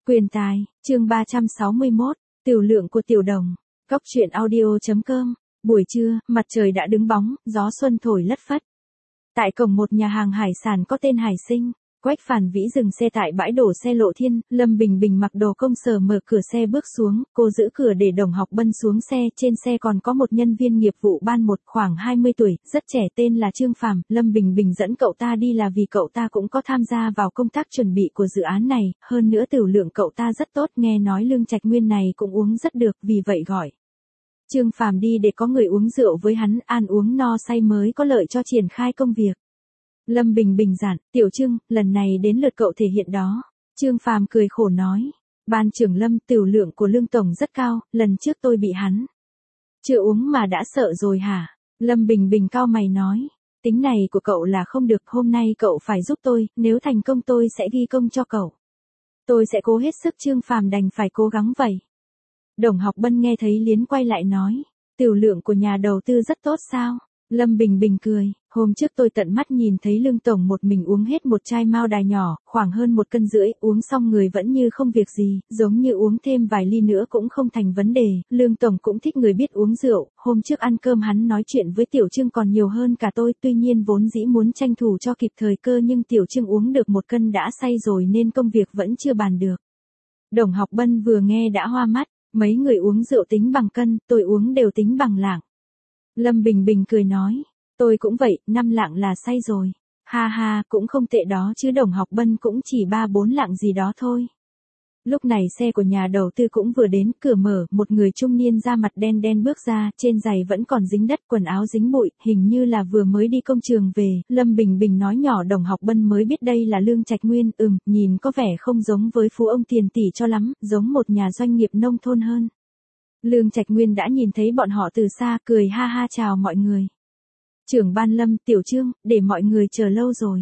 Quyền tài, chương 361, tiểu lượng của tiểu đồng. Cóc truyện audio.com. Buổi trưa, mặt trời đã đứng bóng, gió xuân thổi lất phất. Tại cổng một nhà hàng hải sản có tên Hải Sinh, Quách Phản Vĩ dừng xe tại bãi đổ xe Lộ Thiên, Lâm Bình Bình mặc đồ công sở mở cửa xe bước xuống, cô giữ cửa để Đồng Học Bân xuống xe, trên xe còn có một nhân viên nghiệp vụ ban một khoảng 20 tuổi, rất trẻ tên là Trương Phàm. Lâm Bình Bình dẫn cậu ta đi là vì cậu ta cũng có tham gia vào công tác chuẩn bị của dự án này, hơn nữa tiểu lượng cậu ta rất tốt, nghe nói Lương Trạch Nguyên này cũng uống rất được, vì vậy gọi Trương Phàm đi để có người uống rượu với hắn, ăn uống no say mới có lợi cho triển khai công việc. Lâm Bình Bình dặn, Tiểu Trương, lần này đến lượt cậu thể hiện đó. Trương Phàm cười khổ nói, Ban trưởng Lâm, tiểu lượng của Lương Tổng rất cao, lần trước tôi bị hắn chưa uống mà đã sợ rồi hả? Lâm Bình Bình cau mày nói, tính này của cậu là không được, hôm nay cậu phải giúp tôi, nếu thành công tôi sẽ ghi công cho cậu. Tôi sẽ cố hết sức. Trương Phàm đành phải cố gắng vậy. Đồng Học Bân nghe thấy liến quay lại nói, tiểu lượng của nhà đầu tư rất tốt sao? Lâm Bình Bình cười, hôm trước tôi tận mắt nhìn thấy Lương Tổng một mình uống hết một chai Mao Đài nhỏ, khoảng hơn 1,5 cân, uống xong người vẫn như không việc gì, giống như uống thêm vài ly nữa cũng không thành vấn đề. Lương Tổng cũng thích người biết uống rượu, hôm trước ăn cơm hắn nói chuyện với Tiểu Trương còn nhiều hơn cả tôi, tuy nhiên vốn dĩ muốn tranh thủ cho kịp thời cơ nhưng Tiểu Trương uống được 1 cân đã say rồi nên công việc vẫn chưa bàn được. Đồng Học Bân vừa nghe đã hoa mắt, mấy người uống rượu tính bằng cân, tôi uống đều tính bằng lạng. Lâm Bình Bình cười nói, tôi cũng vậy, 5 lạng là say rồi. Ha ha, cũng không tệ đó chứ. Đồng Học Bân cũng chỉ 3-4 lạng gì đó thôi. Lúc này xe của nhà đầu tư cũng vừa đến, cửa mở, một người trung niên da mặt đen đen bước ra, trên giày vẫn còn dính đất, quần áo dính bụi, hình như là vừa mới đi công trường về. Lâm Bình Bình nói nhỏ, Đồng Học Bân mới biết đây là Lương Trạch Nguyên, nhìn có vẻ không giống với phú ông tiền tỷ cho lắm, giống một nhà doanh nghiệp nông thôn hơn. Lương Trạch Nguyên đã nhìn thấy bọn họ từ xa, cười ha ha chào mọi người. Trưởng ban Lâm, Tiểu Trương, để mọi người chờ lâu rồi.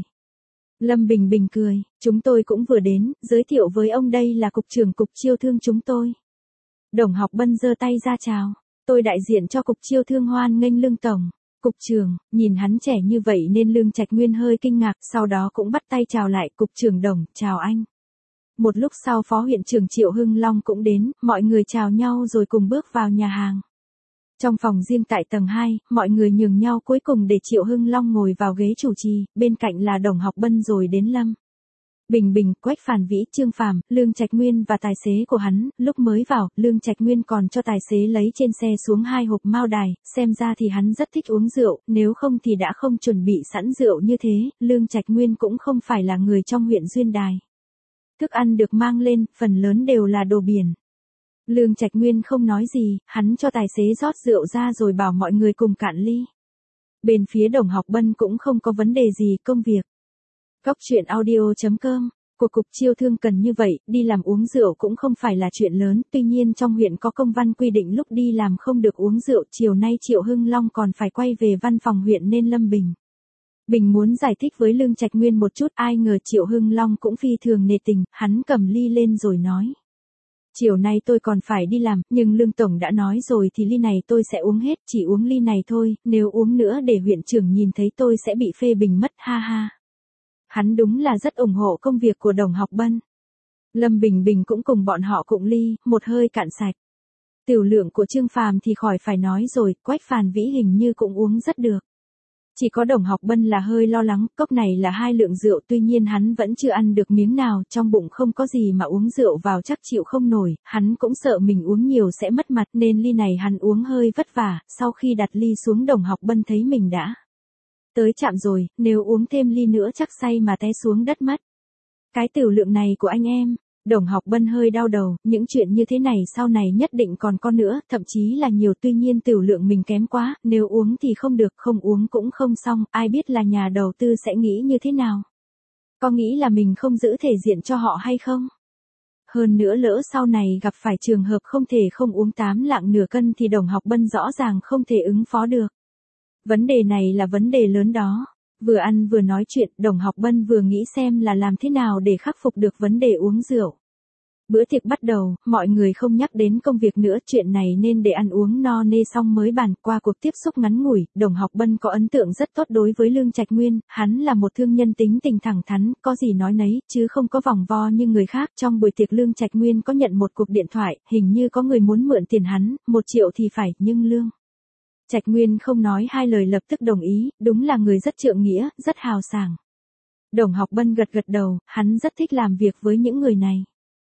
Lâm Bình Bình cười, chúng tôi cũng vừa đến, giới thiệu với ông đây là cục trưởng cục chiêu thương chúng tôi. Đồng Học Bân giơ tay ra chào, tôi đại diện cho cục chiêu thương hoan nghênh Lương Tổng. Cục trưởng, nhìn hắn trẻ như vậy nên Lương Trạch Nguyên hơi kinh ngạc, sau đó cũng bắt tay chào lại, cục trưởng Đồng, chào anh. Một lúc sau phó huyện trưởng Triệu Hưng Long cũng đến, mọi người chào nhau rồi cùng bước vào nhà hàng. Trong phòng riêng tại tầng 2, mọi người nhường nhau cuối cùng để Triệu Hưng Long ngồi vào ghế chủ trì, bên cạnh là Đồng Học Bân rồi đến Lâm Bình Bình, Quách Phản Vĩ, Trương Phàm, Lương Trạch Nguyên và tài xế của hắn. Lúc mới vào, Lương Trạch Nguyên còn cho tài xế lấy trên xe xuống 2 hộp Mao Đài, xem ra thì hắn rất thích uống rượu, nếu không thì đã không chuẩn bị sẵn rượu như thế. Lương Trạch Nguyên cũng không phải là người trong huyện Duyên Đài. Thức ăn được mang lên, phần lớn đều là đồ biển. Lương Trạch Nguyên không nói gì, hắn cho tài xế rót rượu ra rồi bảo mọi người cùng cạn ly. Bên phía Đồng Học Bân cũng không có vấn đề gì, công việc. Cóc truyện audio.com, của cục chiêu thương cần như vậy, đi làm uống rượu cũng không phải là chuyện lớn, tuy nhiên trong huyện có công văn quy định lúc đi làm không được uống rượu. Chiều nay Triệu Hưng Long còn phải quay về văn phòng huyện nên Lâm Bình muốn giải thích với Lương Trạch Nguyên một chút, ai ngờ Triệu Hưng Long cũng phi thường nể tình, hắn cầm ly lên rồi nói. Chiều nay tôi còn phải đi làm, nhưng Lương Tổng đã nói rồi thì ly này tôi sẽ uống hết, chỉ uống ly này thôi, nếu uống nữa để huyện trưởng nhìn thấy tôi sẽ bị phê bình mất, ha ha. Hắn đúng là rất ủng hộ công việc của Đồng Học Bân. Lâm Bình Bình cũng cùng bọn họ cụng ly, một hơi cạn sạch. Tiểu lượng của Trương Phàm thì khỏi phải nói rồi, Quách Phản Vĩ hình như cũng uống rất được. Chỉ có Đồng Học Bân là hơi lo lắng, cốc này là 2 lượng rượu, tuy nhiên hắn vẫn chưa ăn được miếng nào, trong bụng không có gì mà uống rượu vào chắc chịu không nổi, hắn cũng sợ mình uống nhiều sẽ mất mặt nên ly này hắn uống hơi vất vả. Sau khi đặt ly xuống, Đồng Học Bân thấy mình đã tới trạm rồi, nếu uống thêm ly nữa chắc say mà té xuống đất mất. Cái tiểu lượng này của anh em. Đồng Học Bân hơi đau đầu, những chuyện như thế này sau này nhất định còn có nữa, thậm chí là nhiều, tuy nhiên tiểu lượng mình kém quá, nếu uống thì không được, không uống cũng không xong, ai biết là nhà đầu tư sẽ nghĩ như thế nào. Có nghĩ là mình không giữ thể diện cho họ hay không? Hơn nữa lỡ sau này gặp phải trường hợp không thể không uống 8 lạng nửa cân thì Đồng Học Bân rõ ràng không thể ứng phó được. Vấn đề này là vấn đề lớn đó. Vừa ăn vừa nói chuyện, Đồng Học Bân vừa nghĩ xem là làm thế nào để khắc phục được vấn đề uống rượu. Bữa tiệc bắt đầu, mọi người không nhắc đến công việc nữa, chuyện này nên để ăn uống no nê xong mới bàn. Qua cuộc tiếp xúc ngắn ngủi, Đồng Học Bân có ấn tượng rất tốt đối với Lương Trạch Nguyên, hắn là một thương nhân tính tình thẳng thắn, có gì nói nấy, chứ không có vòng vo như người khác. Trong buổi tiệc Lương Trạch Nguyên có nhận một cuộc điện thoại, hình như có người muốn mượn tiền hắn, 1 triệu thì phải, nhưng Lương Trạch Nguyên không nói hai lời lập tức đồng ý, đúng là người rất trượng nghĩa, rất hào sảng. Đồng Học Bân gật gật đầu, hắn rất thích làm việc với những người này.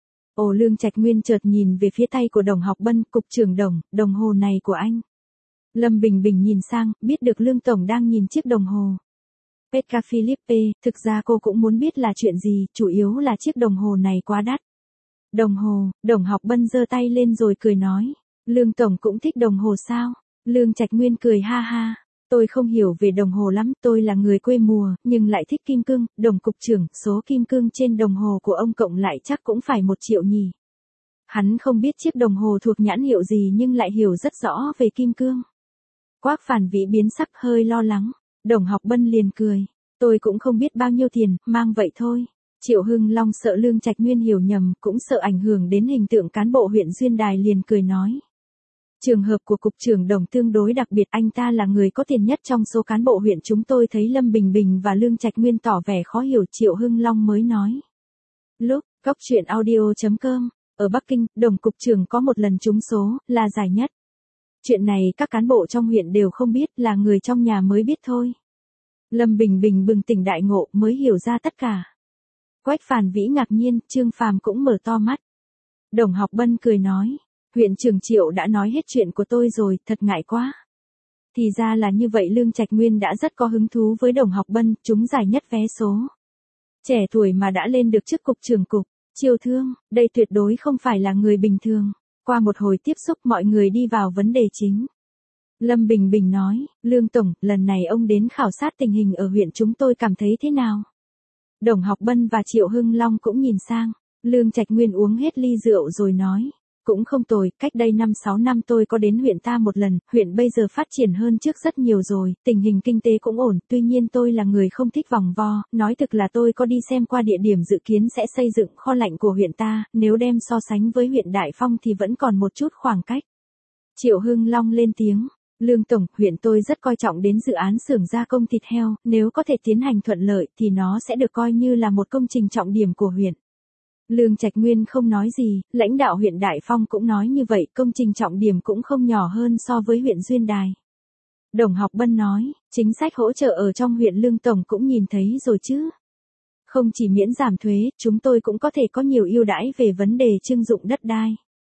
Ồ, Lương Trạch Nguyên chợt nhìn về phía tay của Đồng Học Bân, cục trưởng Đồng, đồng hồ này của anh. Lâm Bình Bình nhìn sang, biết được Lương Tổng đang nhìn chiếc đồng hồ Patek Philippe, thực ra cô cũng muốn biết là chuyện gì, chủ yếu là chiếc đồng hồ này quá đắt. Đồng hồ, Đồng Học Bân giơ tay lên rồi cười nói, Lương Tổng cũng thích đồng hồ sao? Lương Trạch Nguyên cười ha ha. Tôi không hiểu về đồng hồ lắm, tôi là người quê mùa, nhưng lại thích kim cương. Đồng cục trưởng, số kim cương trên đồng hồ của ông cộng lại chắc cũng phải 1 triệu nhỉ. Hắn không biết chiếc đồng hồ thuộc nhãn hiệu gì nhưng lại hiểu rất rõ về kim cương. Quác Phản Vĩ biến sắc hơi lo lắng. Đồng Học Bân liền cười. Tôi cũng không biết bao nhiêu tiền, mang vậy thôi. Triệu Hưng Long sợ Lương Trạch Nguyên hiểu nhầm, cũng sợ ảnh hưởng đến hình tượng cán bộ huyện Duyên Đài liền cười nói. Trường hợp của cục trưởng Đồng tương đối đặc biệt, anh ta là người có tiền nhất trong số cán bộ huyện chúng tôi. Thấy Lâm Bình Bình và Lương Trạch Nguyên tỏ vẻ khó hiểu, Triệu Hưng Long mới nói. Lúc, goctruyện.audio.com, ở Bắc Kinh, Đồng cục trưởng có một lần trúng số, là giải nhất. Chuyện này các cán bộ trong huyện đều không biết, là người trong nhà mới biết thôi. Lâm Bình Bình bừng tỉnh đại ngộ mới hiểu ra tất cả. Quách Phản Vĩ ngạc nhiên, Trương Phàm cũng mở to mắt. Đồng Học Bân cười nói. Huyện trưởng Triệu đã nói hết chuyện của tôi rồi, thật ngại quá. Thì ra là như vậy, Lương Trạch Nguyên đã rất có hứng thú với Đồng Học Bân, trúng giải nhất vé số. Trẻ tuổi mà đã lên được chức cục trưởng cục, chiêu thương, đây tuyệt đối không phải là người bình thường. Qua một hồi tiếp xúc mọi người đi vào vấn đề chính. Lâm Bình Bình nói, Lương Tổng, lần này ông đến khảo sát tình hình ở huyện chúng tôi cảm thấy thế nào? Đồng Học Bân và Triệu Hưng Long cũng nhìn sang, Lương Trạch Nguyên uống hết ly rượu rồi nói. Cũng không tồi, cách đây 5-6 năm tôi có đến huyện ta một lần, huyện bây giờ phát triển hơn trước rất nhiều rồi, tình hình kinh tế cũng ổn, tuy nhiên tôi là người không thích vòng vo, nói thực là tôi có đi xem qua địa điểm dự kiến sẽ xây dựng kho lạnh của huyện ta, nếu đem so sánh với huyện Đại Phong thì vẫn còn một chút khoảng cách. Triệu Hưng Long lên tiếng, Lương Tổng, huyện tôi rất coi trọng đến dự án xưởng gia công thịt heo, nếu có thể tiến hành thuận lợi thì nó sẽ được coi như là một công trình trọng điểm của huyện. Lương Trạch Nguyên không nói gì, lãnh đạo huyện Đại Phong cũng nói như vậy, công trình trọng điểm cũng không nhỏ hơn so với huyện Duyên Đài. Đồng Học Bân nói, chính sách hỗ trợ ở trong huyện Lương Tổng cũng nhìn thấy rồi chứ. Không chỉ miễn giảm thuế, chúng tôi cũng có thể có nhiều ưu đãi về vấn đề trưng dụng đất đai.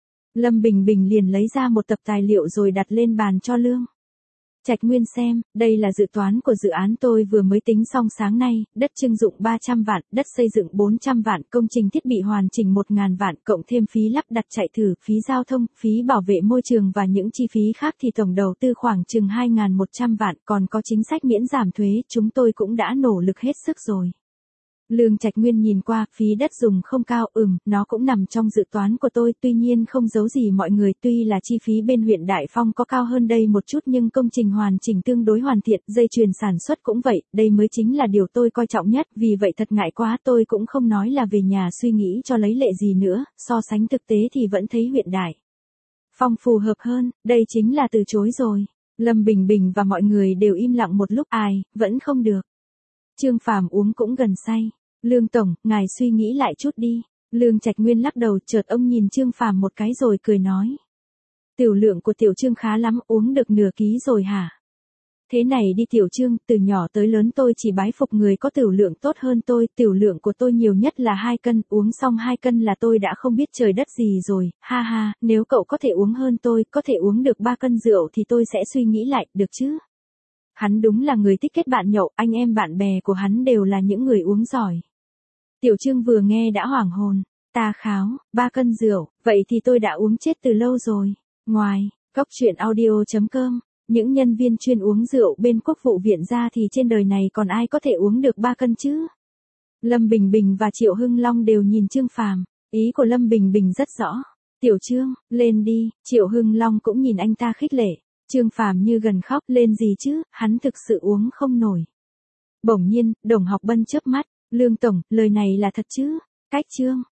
Lâm Bình Bình liền lấy ra một tập tài liệu rồi đặt lên bàn cho Lương Trạch Nguyên xem, đây là dự toán của dự án tôi vừa mới tính xong sáng nay, đất trưng dụng 300 vạn, đất xây dựng 400 vạn, công trình thiết bị hoàn chỉnh 1.000 vạn, cộng thêm phí lắp đặt chạy thử, phí giao thông, phí bảo vệ môi trường và những chi phí khác thì tổng đầu tư khoảng chừng 2.100 vạn, còn có chính sách miễn giảm thuế, chúng tôi cũng đã nỗ lực hết sức rồi. Lương Trạch Nguyên nhìn qua, phí đất dùng không cao, nó cũng nằm trong dự toán của tôi, tuy nhiên không giấu gì mọi người, tuy là chi phí bên huyện Đại Phong có cao hơn đây một chút nhưng công trình hoàn chỉnh tương đối hoàn thiện, dây chuyền sản xuất cũng vậy, đây mới chính là điều tôi coi trọng nhất, vì vậy thật ngại quá, tôi cũng không nói là về nhà suy nghĩ cho lấy lệ gì nữa, so sánh thực tế thì vẫn thấy huyện Đại Phong phù hợp hơn, đây chính là từ chối rồi. Lâm Bình Bình và mọi người đều im lặng một lúc, ai, vẫn không được. Trương Phàm uống cũng gần say. Lương Tổng, ngài suy nghĩ lại chút đi. Lương Trạch Nguyên lắc đầu, chợt ông nhìn Trương Phàm một cái rồi cười nói. Tiểu lượng của Tiểu Trương khá lắm, uống được nửa ký rồi hả? Thế này đi Tiểu Trương, từ nhỏ tới lớn tôi chỉ bái phục người có tiểu lượng tốt hơn tôi, tiểu lượng của tôi nhiều nhất là 2 cân, uống xong 2 cân là tôi đã không biết trời đất gì rồi, ha ha, nếu cậu có thể uống hơn tôi, có thể uống được 3 cân rượu thì tôi sẽ suy nghĩ lại, được chứ? Hắn đúng là người thích kết bạn nhậu, anh em bạn bè của hắn đều là những người uống giỏi. Tiểu Trương vừa nghe đã hoảng hồn, ta kháo, 3 cân rượu, vậy thì tôi đã uống chết từ lâu rồi. Ngoài, goctruyện.audio.com, những nhân viên chuyên uống rượu bên Quốc vụ viện ra thì trên đời này còn ai có thể uống được 3 cân chứ? Lâm Bình Bình và Triệu Hưng Long đều nhìn Trương Phàm, ý của Lâm Bình Bình rất rõ. Tiểu Trương, lên đi, Triệu Hưng Long cũng nhìn anh ta khích lệ. Trương Phàm như gần khóc, lên gì chứ, hắn thực sự uống không nổi. Bỗng nhiên, Đồng Học Bân chớp mắt, Lương Tổng, lời này là thật chứ? Cách Trương